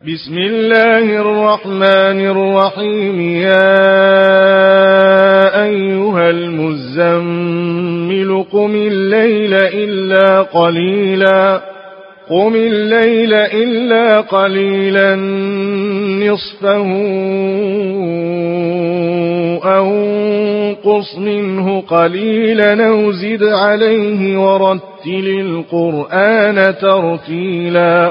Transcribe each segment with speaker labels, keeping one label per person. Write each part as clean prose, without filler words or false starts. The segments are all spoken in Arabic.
Speaker 1: بسم الله الرحمن الرحيم. يا أيها المزمل قم الليل إلا قليلا نصفه أو انقص منه قليلا أو زد عليه ورتل القرآن ترتيلا.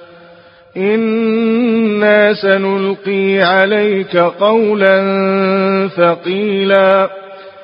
Speaker 1: إنا سنلقي عليك قولا ثقيلا.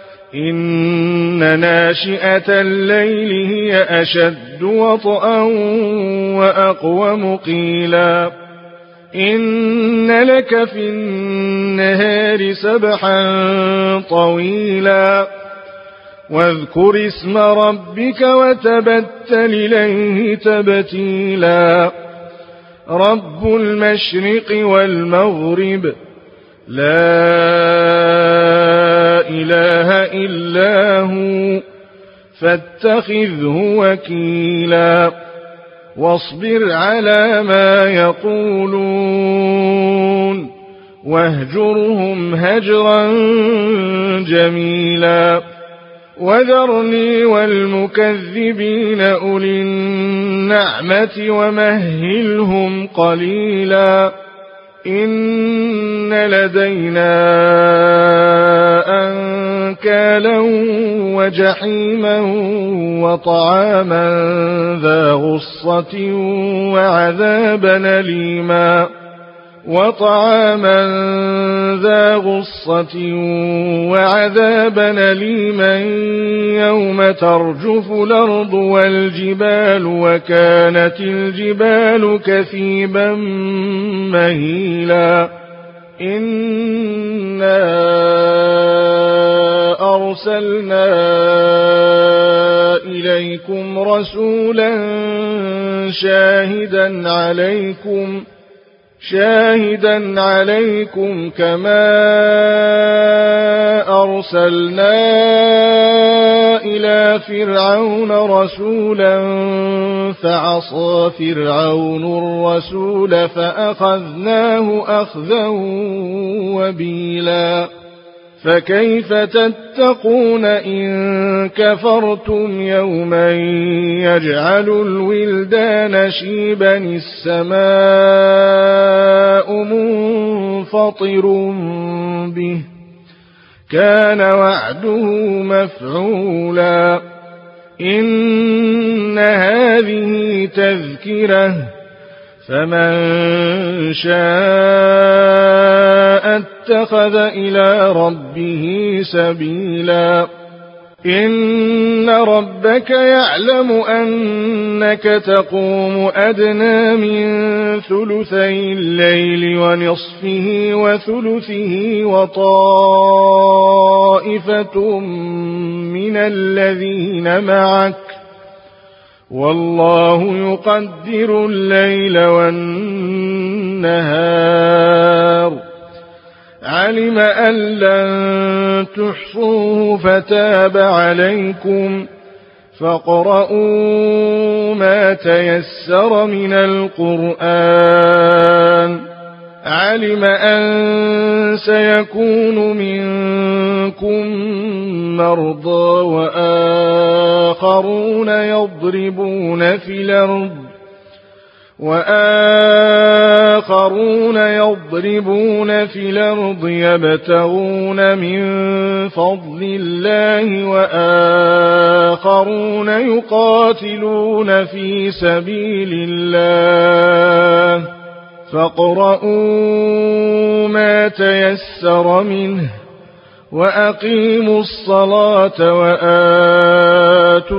Speaker 1: إن ناشئة الليل هي أشد وطئا وأقوم قيلا. إن لك في النهار سبحا طويلا. واذكر اسم ربك وتبتل إليه تبتيلا. رب المشرق والمغرب لا إله إلا هو فاتخذه وكيلا. واصبر على ما يقولون واهجرهم هجرا جميلا. وذرني والمكذبين أولي النعمة ومهلهم قليلا. إن لدينا أنكالا وجحيما وطعاما ذا غصة وعذابا أليما يوم ترجف الأرض والجبال وكانت الجبال كثيبا مهيلا. إنا أرسلنا إليكم رسولا شاهدا عليكم كما أرسلنا إلى فرعون رسولا فعصى فرعون الرسول فأخذناه أخذا وبيلا. فكيف تتقون إن كفرتم يوما يجعل الولدان شيبا السماء منفطر به كان وعده مفعولا. إن هذه تذكرة فمن شاء اتخذ إلى ربه سبيلا. إن ربك يعلم أنك تقوم أدنى من ثلثي الليل ونصفه وثلثه وطائفة من الذين معك والله يقدر الليل والنهار. علم أن لن تحصوه فتاب عليكم فاقرؤوا ما تيسر من القرآن. علم أن سيكون منكم مرضى وآخرون يضربون في الأرض يبتغون من فضل الله وآخرون يقاتلون في سبيل الله فاقرؤوا ما تيسر منه وأقيموا الصلاة وآتوا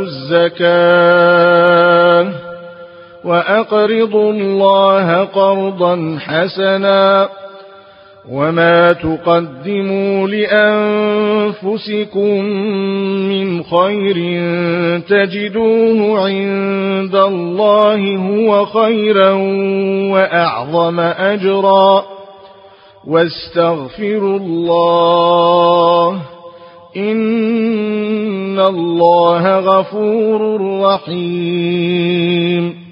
Speaker 1: الزكاة وأقرضوا الله قرضا حسنا وما تقدموا لأنفسكم من خير تجدوه عند الله هو خيرا وأعظم أجرا واستغفروا الله إن الله غفور رحيم.